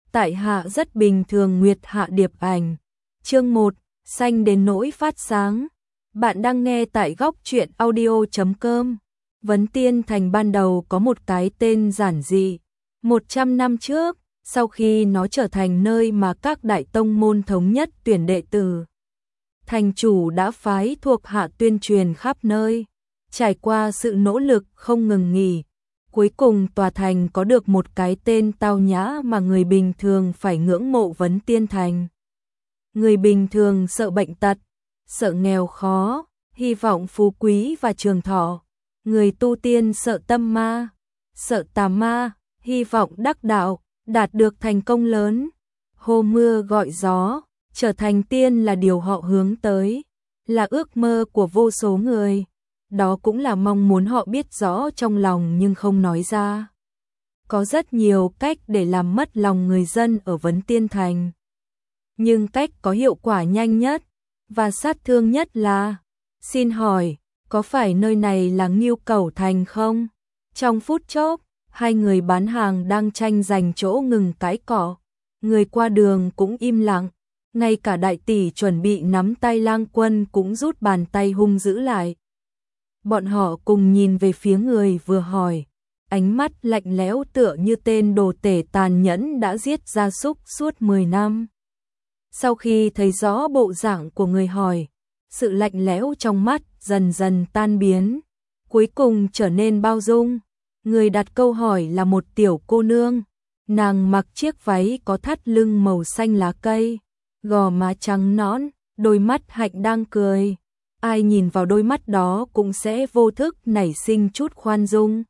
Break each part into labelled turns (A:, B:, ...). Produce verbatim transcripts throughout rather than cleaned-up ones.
A: tại hạ rất bình thường. Nguyệt Hạ Điệp Ảnh. Chương một, xanh đến nỗi phát sáng. Bạn đang nghe tại góc truyện audio chấm com. Vấn Tiên Thành ban đầu có một cái tên giản dị. một trăm năm trước, sau khi nó trở thành nơi mà các đại tông môn thống nhất tuyển đệ tử, thành chủ đã phái thuộc hạ tuyên truyền khắp nơi. Trải qua sự nỗ lực không ngừng nghỉ, cuối cùng tòa thành có được một cái tên tao nhã mà người bình thường phải ngưỡng mộ. Vấn Tiên Thành. Người bình thường sợ bệnh tật, sợ nghèo khó, hy vọng phú quý và trường thọ. Người tu tiên sợ tâm ma, sợ tà ma, hy vọng đắc đạo, đạt được thành công lớn. Hô mưa gọi gió, trở thành tiên là điều họ hướng tới, là ước mơ của vô số người. Đó cũng là mong muốn họ biết rõ trong lòng nhưng không nói ra. Có rất nhiều cách để làm mất lòng người dân ở Vấn Tiên Thành. Nhưng cách có hiệu quả nhanh nhất và sát thương nhất là: xin hỏi, có phải nơi này là Ngưu Cẩu Thành không? Trong phút chốc, hai người bán hàng đang tranh giành chỗ ngừng cãi cọ. Người qua đường cũng im lặng, ngay cả đại tỷ chuẩn bị nắm tay Lang Quân cũng rút bàn tay hung dữ lại. Bọn họ cùng nhìn về phía người vừa hỏi, ánh mắt lạnh lẽo tựa như tên đồ tể tàn nhẫn đã giết gia súc suốt mười năm. Sau khi thấy rõ bộ dạng của người hỏi, sự lạnh lẽo trong mắt dần dần tan biến, cuối cùng trở nên bao dung. Người đặt câu hỏi là một tiểu cô nương, nàng mặc chiếc váy có thắt lưng màu xanh lá cây, gò má trắng nõn, đôi mắt hạnh đang cười. Ai nhìn vào đôi mắt đó cũng sẽ vô thức nảy sinh chút khoan dung.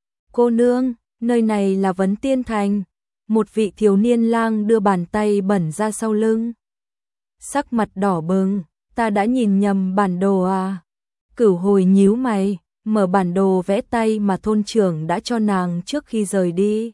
A: Cô nương, nơi này là Vấn Tiên Thành. Một vị thiếu niên lang đưa bàn tay bẩn ra sau lưng. Sắc mặt đỏ bừng, ta đã nhìn nhầm bản đồ à? Cửu Hồi nhíu mày, mở bản đồ vẽ tay mà thôn trưởng đã cho nàng trước khi rời đi.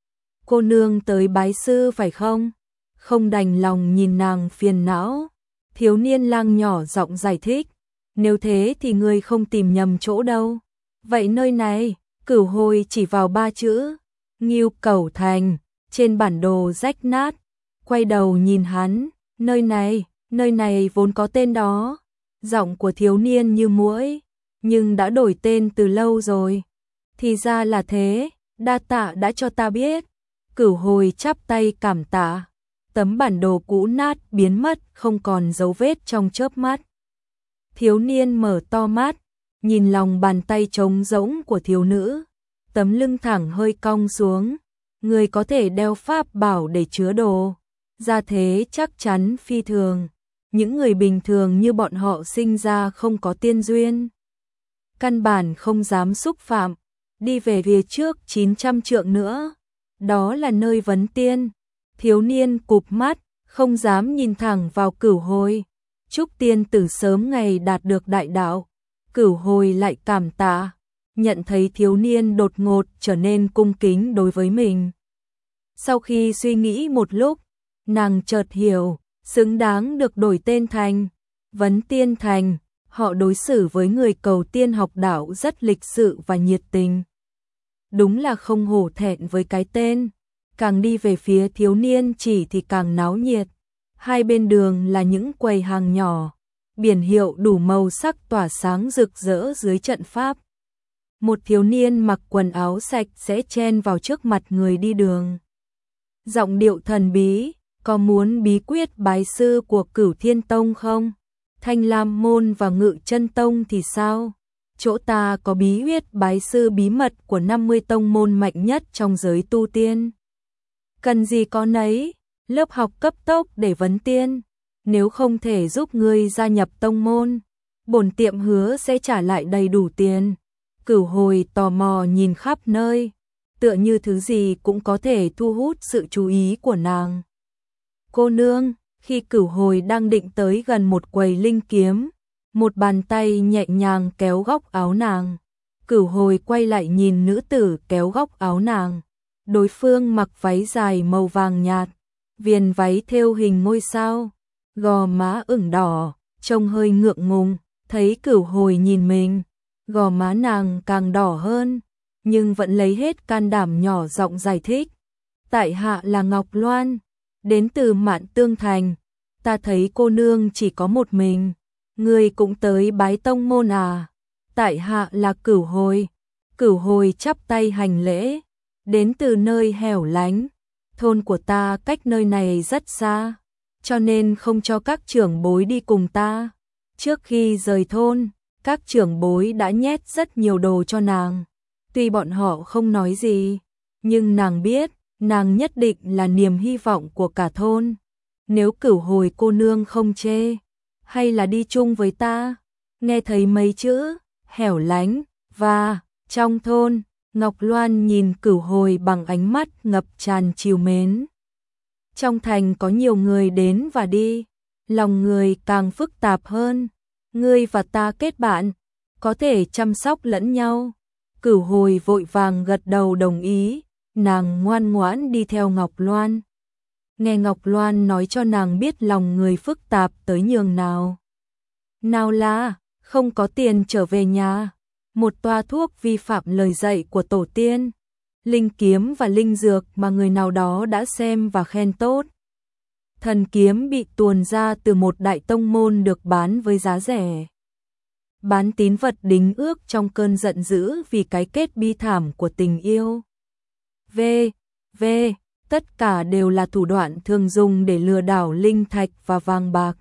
A: Cô nương tới bái sư phải không? Không đành lòng nhìn nàng phiền não, thiếu niên lang nhỏ giọng giải thích. Nếu thế thì ngươi không tìm nhầm chỗ đâu. Vậy nơi này, Cửu Hồi chỉ vào ba chữ Ngưu Cẩu Thành trên bản đồ rách nát, quay đầu nhìn hắn. Nơi này, nơi này vốn có tên đó. Giọng của thiếu niên như muỗi, nhưng đã đổi tên từ lâu rồi. Thì ra là thế, đa tạ đã cho ta biết. Cửu Hồi chắp tay cảm tạ. Tấm bản đồ cũ nát biến mất không còn dấu vết trong chớp mắt. Thiếu niên mở to mắt, nhìn lòng bàn tay trống rỗng của thiếu nữ, tấm lưng thẳng hơi cong xuống. Người có thể đeo pháp bảo để chứa đồ, ra thế chắc chắn phi thường. Những người bình thường như bọn họ sinh ra không có tiên duyên, căn bản không dám xúc phạm. Đi về phía trước chín trăm trượng nữa, đó là nơi Vấn Tiên. Thiếu niên cụp mắt, không dám nhìn thẳng vào Cửu Hồi. Chúc tiên tử sớm ngày đạt được đại đạo. Cửu Hồi lại cảm tạ, nhận thấy thiếu niên đột ngột trở nên cung kính đối với mình. Sau khi suy nghĩ một lúc, nàng chợt hiểu, xứng đáng được đổi tên thành Vấn Tiên Thành. Họ đối xử với người cầu tiên học đạo rất lịch sự và nhiệt tình. Đúng là không hổ thẹn với cái tên. Càng đi về phía thiếu niên chỉ thì càng náo nhiệt. Hai bên đường là những quầy hàng nhỏ, biển hiệu đủ màu sắc tỏa sáng rực rỡ dưới trận pháp. Một thiếu niên mặc quần áo sạch sẽ chen vào trước mặt người đi đường. Giọng điệu thần bí, có muốn bí quyết bái sư của Cửu Thiên Tông không? Thanh Lam Môn và Ngự Chân Tông thì sao? Chỗ ta có bí quyết bái sư bí mật của năm mươi tông môn mạnh nhất trong giới tu tiên. Cần gì có nấy, lớp học cấp tốc để vấn tiên. Nếu không thể giúp ngươi gia nhập tông môn, bổn tiệm hứa sẽ trả lại đầy đủ tiền. Cửu Hồi tò mò nhìn khắp nơi, tựa như thứ gì cũng có thể thu hút sự chú ý của nàng. Cô nương, khi Cửu Hồi đang định tới gần một quầy linh kiếm, một bàn tay nhẹ nhàng kéo góc áo nàng. Cửu Hồi quay lại nhìn nữ tử kéo góc áo nàng. Đối phương mặc váy dài màu vàng nhạt, viền váy thêu hình ngôi sao, gò má ửng đỏ, trông hơi ngượng ngùng. Thấy Cửu Hồi nhìn mình, gò má nàng càng đỏ hơn, nhưng vẫn lấy hết can đảm nhỏ giọng giải thích. tại hạ là Ngọc Loan, đến từ Mạn Tương Thành, ta thấy cô nương chỉ có một mình, người cũng tới bái tông môn à? Tại hạ là Cửu Hồi. Cửu Hồi chắp tay hành lễ, đến từ nơi hẻo lánh, thôn của ta cách nơi này rất xa, cho nên không cho các trưởng bối đi cùng ta. Trước khi rời thôn, các trưởng bối đã nhét rất nhiều đồ cho nàng. Tuy bọn họ không nói gì, nhưng nàng biết, nàng nhất định là niềm hy vọng của cả thôn. Nếu Cửu Hồi cô nương không chê, hay là đi chung với ta? Nghe thấy mấy chữ hẻo lánh và trong thôn, Ngọc Loan nhìn Cửu Hồi bằng ánh mắt ngập tràn trìu mến. Trong thành có nhiều người đến và đi, lòng người càng phức tạp hơn. Ngươi và ta kết bạn, có thể chăm sóc lẫn nhau. Cửu Hồi vội vàng gật đầu đồng ý, nàng ngoan ngoãn đi theo Ngọc Loan. Nghe Ngọc Loan nói cho nàng biết lòng người phức tạp tới nhường nào. Nào là, không có tiền trở về nhà, một toa thuốc vi phạm lời dạy của tổ tiên, linh kiếm và linh dược mà người nào đó đã xem và khen tốt. Thần kiếm bị tuồn ra từ một đại tông môn được bán với giá rẻ. Bán tín vật đính ước trong cơn giận dữ vì cái kết bi thảm của tình yêu. V. V. Tất cả đều là thủ đoạn thường dùng để lừa đảo linh thạch và vàng bạc.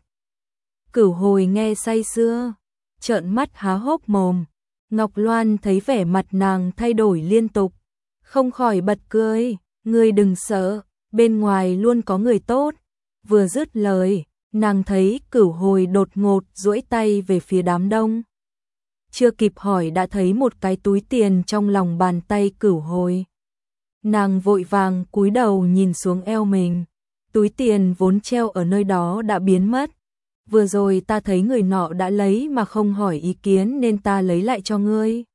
A: Cửu Hồi nghe say sưa, trợn mắt há hốc mồm. Ngọc Loan thấy vẻ mặt nàng thay đổi liên tục, không khỏi bật cười. Ngươi đừng sợ, bên ngoài luôn có người tốt. Vừa dứt lời, nàng thấy Cửu Hồi đột ngột duỗi tay về phía đám đông. Chưa kịp hỏi đã thấy một cái túi tiền trong lòng bàn tay Cửu Hồi. Nàng vội vàng cúi đầu nhìn xuống eo mình, túi tiền vốn treo ở nơi đó đã biến mất. Vừa rồi ta thấy người nọ đã lấy mà không hỏi ý kiến nên ta lấy lại cho ngươi.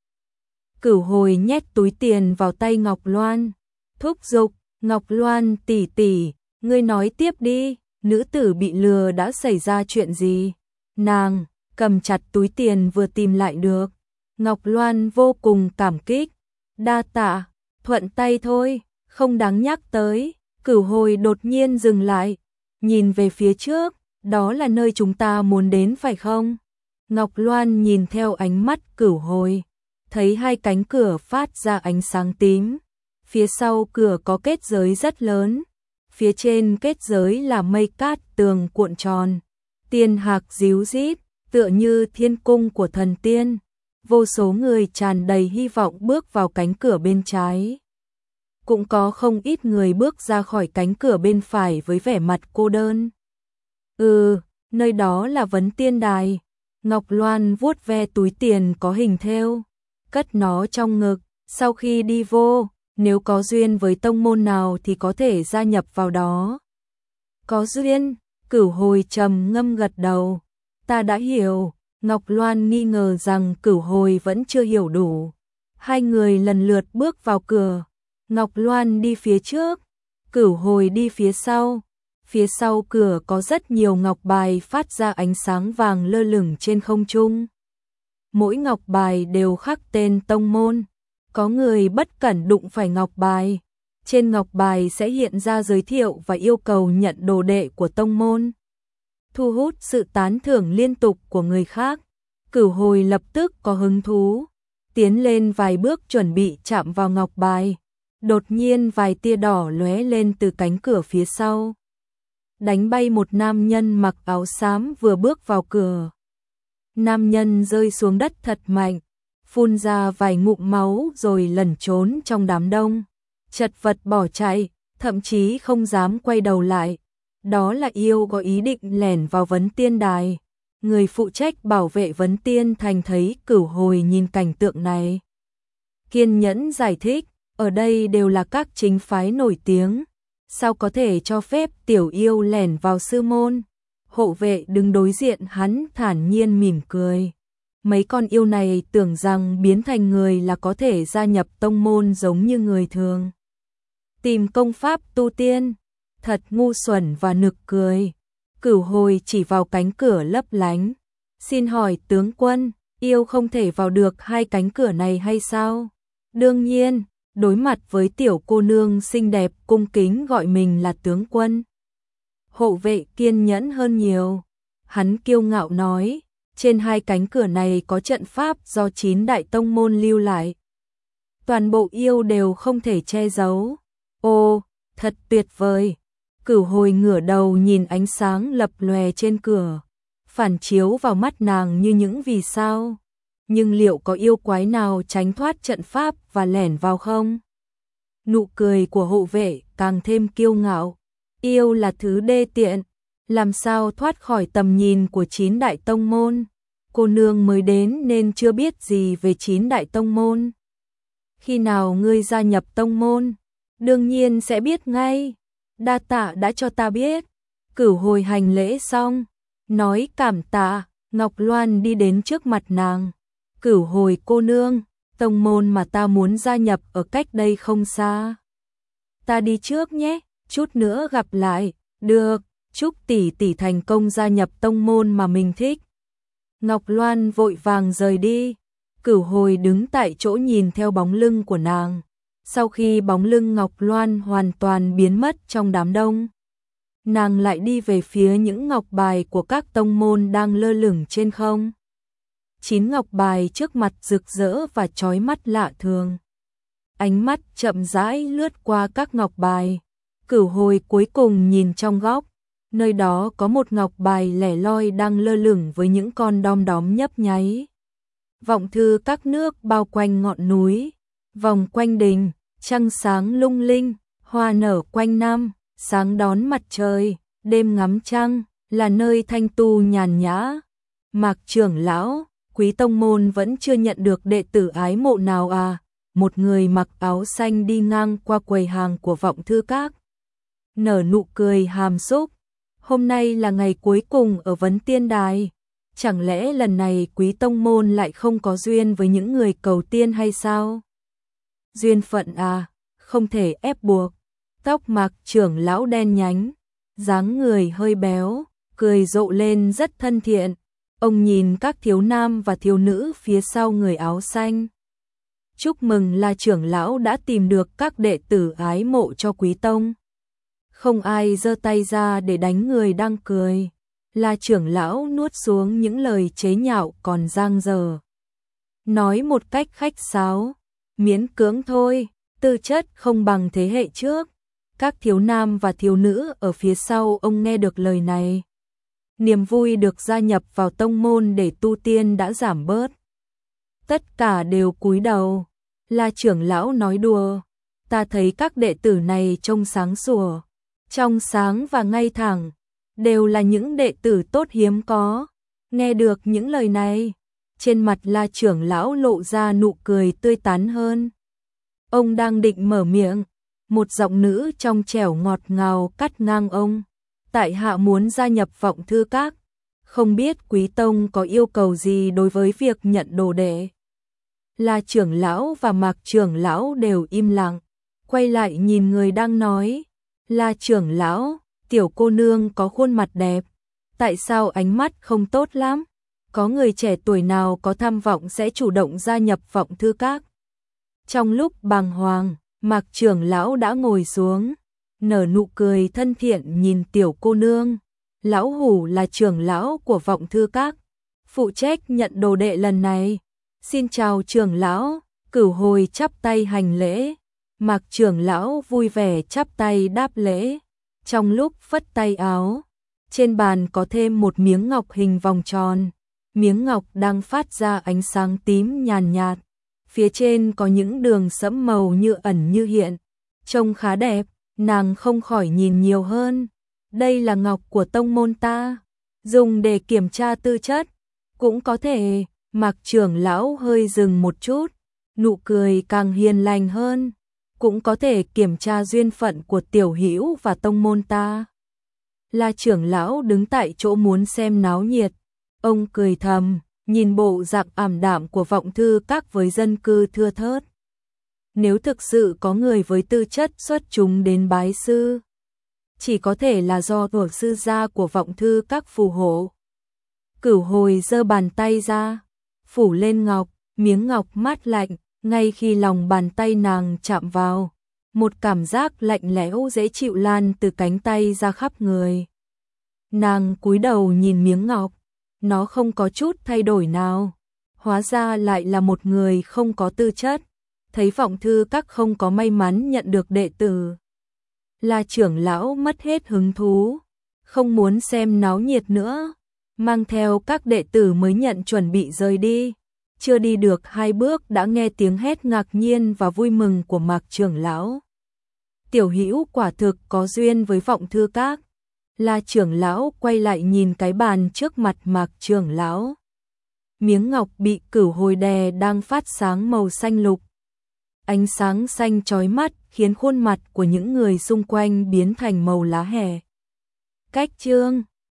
A: Cửu Hồi nhét túi tiền vào tay Ngọc Loan, thúc giục, Ngọc Loan tỷ tỷ, ngươi nói tiếp đi, nữ tử bị lừa đã xảy ra chuyện gì? Nàng cầm chặt túi tiền vừa tìm lại được. Ngọc Loan vô cùng cảm kích, đa tạ, thuận tay thôi, không đáng nhắc tới. Cửu Hồi đột nhiên dừng lại, nhìn về phía trước, đó là nơi chúng ta muốn đến phải không? Ngọc Loan nhìn theo ánh mắt Cửu Hồi, thấy hai cánh cửa phát ra ánh sáng tím. Phía sau cửa có kết giới rất lớn, phía trên kết giới là mây cát tường cuộn tròn, tiên hạc ríu rít, tựa như thiên cung của thần tiên. Vô số người tràn đầy hy vọng bước vào cánh cửa bên trái. Cũng có không ít người bước ra khỏi cánh cửa bên phải với vẻ mặt cô đơn. Ừ, nơi đó là Vấn Tiên Đài. Ngọc Loan vuốt ve túi tiền có hình thêu, cất nó trong ngực. Sau khi đi vô, nếu có duyên với tông môn nào thì có thể gia nhập vào đó. Có duyên, Cửu Hồi trầm ngâm gật đầu. Ta đã hiểu. Ngọc Loan nghi ngờ rằng Cửu Hồi vẫn chưa hiểu đủ. Hai người lần lượt bước vào cửa. Ngọc Loan đi phía trước, Cửu Hồi đi phía sau. Phía sau cửa có rất nhiều ngọc bài phát ra ánh sáng vàng lơ lửng trên không trung. Mỗi ngọc bài đều khắc tên tông môn. Có người bất cẩn đụng phải ngọc bài, trên ngọc bài sẽ hiện ra giới thiệu và yêu cầu nhận đồ đệ của tông môn, thu hút sự tán thưởng liên tục của người khác. Cửu Hồi lập tức có hứng thú, tiến lên vài bước chuẩn bị chạm vào ngọc bài. Đột nhiên vài tia đỏ lóe lên từ cánh cửa phía sau, đánh bay một nam nhân mặc áo xám vừa bước vào cửa. Nam nhân rơi xuống đất thật mạnh, phun ra vài ngụm máu rồi lẩn trốn trong đám đông, chật vật bỏ chạy, thậm chí không dám quay đầu lại. Đó là yêu có ý định lẻn vào Vấn Tiên Đài. Người phụ trách bảo vệ Vấn Tiên Thành thấy Cửu Hồi nhìn cảnh tượng này, kiên nhẫn giải thích, ở đây đều là các chính phái nổi tiếng, sao có thể cho phép tiểu yêu lẻn vào sư môn. Hộ vệ đứng đối diện hắn thản nhiên mỉm cười. Mấy con yêu này tưởng rằng biến thành người là có thể gia nhập tông môn giống như người thường, tìm công pháp tu tiên, thật ngu xuẩn và nực cười. Cửu Hồi chỉ vào cánh cửa lấp lánh, xin hỏi tướng quân, yêu không thể vào được hai cánh cửa này hay sao? Đương nhiên, đối mặt với tiểu cô nương xinh đẹp cung kính gọi mình là tướng quân. Hộ vệ kiên nhẫn hơn nhiều. Hắn kiêu ngạo nói, trên hai cánh cửa này có trận pháp do chín đại tông môn lưu lại. Toàn bộ yêu đều không thể che giấu. Ô, thật tuyệt vời. Cửu Hồi ngửa đầu nhìn ánh sáng lập lòe trên cửa, phản chiếu vào mắt nàng như những vì sao. Nhưng liệu có yêu quái nào tránh thoát trận pháp và lẻn vào không? Nụ cười của hộ vệ càng thêm kiêu ngạo. Yêu là thứ đê tiện, làm sao thoát khỏi tầm nhìn của chín đại tông môn? Cô nương mới đến nên chưa biết gì về chín đại tông môn. Khi nào ngươi gia nhập tông môn, đương nhiên sẽ biết ngay. Đa tạ đã cho ta biết. Cửu Hồi hành lễ xong, nói cảm tạ. Ngọc Loan đi đến trước mặt nàng. Cửu Hồi cô nương, tông môn mà ta muốn gia nhập ở cách đây không xa. Ta đi trước nhé, chút nữa gặp lại. Được, chúc tỷ tỷ thành công gia nhập tông môn mà mình thích. Ngọc Loan vội vàng rời đi. Cửu Hồi đứng tại chỗ nhìn theo bóng lưng của nàng. Sau khi bóng lưng Ngọc Loan hoàn toàn biến mất trong đám đông, nàng lại đi về phía những ngọc bài của các tông môn đang lơ lửng trên không. Chín ngọc bài trước mặt rực rỡ và chói mắt lạ thường. Ánh mắt chậm rãi lướt qua các ngọc bài. Cửu Hồi cuối cùng nhìn trong góc, nơi đó có một ngọc bài lẻ loi đang lơ lửng với những con đom đóm nhấp nháy. Vọng thư các nước bao quanh ngọn núi, vòng quanh đình, trăng sáng lung linh, hoa nở quanh năm, sáng đón mặt trời, đêm ngắm trăng, là nơi thanh tu nhàn nhã. Mạc trưởng lão, Quý tông môn vẫn chưa nhận được đệ tử ái mộ nào à? Một người mặc áo xanh đi ngang qua quầy hàng của Vọng Thư Các, nở nụ cười hàm xúc. Hôm nay là ngày cuối cùng ở Vấn Tiên Đài. Chẳng lẽ lần này Quý tông môn lại không có duyên với những người cầu tiên hay sao? Duyên phận à, không thể ép buộc. Tóc Mạc trưởng lão đen nhánh, dáng người hơi béo, cười rộ lên rất thân thiện. Ông nhìn các thiếu nam và thiếu nữ phía sau người áo xanh. Chúc mừng là trưởng lão đã tìm được các đệ tử ái mộ cho Quý tông. Không ai giơ tay ra để đánh người đang cười. Là trưởng lão nuốt xuống những lời chế nhạo còn dang dở. Nói một cách khách sáo, miễn cưỡng thôi, tư chất không bằng thế hệ trước. Các thiếu nam và thiếu nữ ở phía sau ông nghe được lời này, niềm vui được gia nhập vào tông môn để tu tiên đã giảm bớt. Tất cả đều cúi đầu. Là trưởng lão nói đùa, ta thấy các đệ tử này trông sáng sủa, trong sáng và ngay thẳng, đều là những đệ tử tốt hiếm có. Nghe được những lời này, trên mặt La trưởng lão lộ ra nụ cười tươi tắn hơn. Ông đang định mở miệng, một giọng nữ trong trẻo ngọt ngào cắt ngang ông. Tại hạ muốn gia nhập Vọng Thư Các, không biết Quý tông có yêu cầu gì đối với việc nhận đồ đệ. La trưởng lão và Mạc trưởng lão đều im lặng, quay lại nhìn người đang nói. La trưởng lão, tiểu cô nương có khuôn mặt đẹp, tại sao ánh mắt không tốt lắm? Có người trẻ tuổi nào có tham vọng sẽ chủ động gia nhập Vọng Thư Các? Trong lúc bàng hoàng, Mạc trưởng lão đã ngồi xuống, nở nụ cười thân thiện nhìn tiểu cô nương. Lão hủ là trưởng lão của Vọng Thư Các, phụ trách nhận đồ đệ lần này. Xin chào trưởng lão. Cửu Hồi chắp tay hành lễ. Mạc trưởng lão vui vẻ chắp tay đáp lễ. Trong lúc phất tay áo, trên bàn có thêm một miếng ngọc hình vòng tròn. Miếng ngọc đang phát ra ánh sáng tím nhàn nhạt. Phía trên có những đường sẫm màu như ẩn như hiện. Trông khá đẹp, nàng không khỏi nhìn nhiều hơn. Đây là ngọc của tông môn ta, dùng để kiểm tra tư chất. Cũng có thể. Mạc trưởng lão hơi dừng một chút, nụ cười càng hiền lành hơn. Cũng có thể kiểm tra duyên phận của tiểu hữu và tông môn ta. La trưởng lão đứng tại chỗ muốn xem náo nhiệt. Ông cười thầm, nhìn bộ dạng ảm đạm của Vọng Thư Các với dân cư thưa thớt. Nếu thực sự có người với tư chất xuất chúng đến bái sư, chỉ có thể là do tổ sư gia của Vọng Thư Các phù hộ. Cửu Hồi giơ bàn tay ra, phủ lên ngọc, miếng ngọc mát lạnh, ngay khi lòng bàn tay nàng chạm vào, một cảm giác lạnh lẽo dễ chịu lan từ cánh tay ra khắp người. Nàng cúi đầu nhìn miếng ngọc, nó không có chút thay đổi nào, hóa ra lại là một người không có tư chất, thấy Vọng Thư Các không có may mắn nhận được đệ tử. La trưởng lão mất hết hứng thú, không muốn xem náo nhiệt nữa, mang theo các đệ tử mới nhận chuẩn bị rời đi. Chưa đi được hai bước đã nghe tiếng hét ngạc nhiên và vui mừng của Mạc trưởng lão. Tiểu Hữu quả thực có duyên với Vọng Thư Các. La trưởng lão quay lại nhìn cái bàn trước mặt Mạc trưởng lão. Miếng ngọc bị cửu hồi đè đang phát sáng màu xanh lục. Ánh sáng xanh chói mắt khiến khuôn mặt của những người xung quanh biến thành màu lá hẻ. Cách chương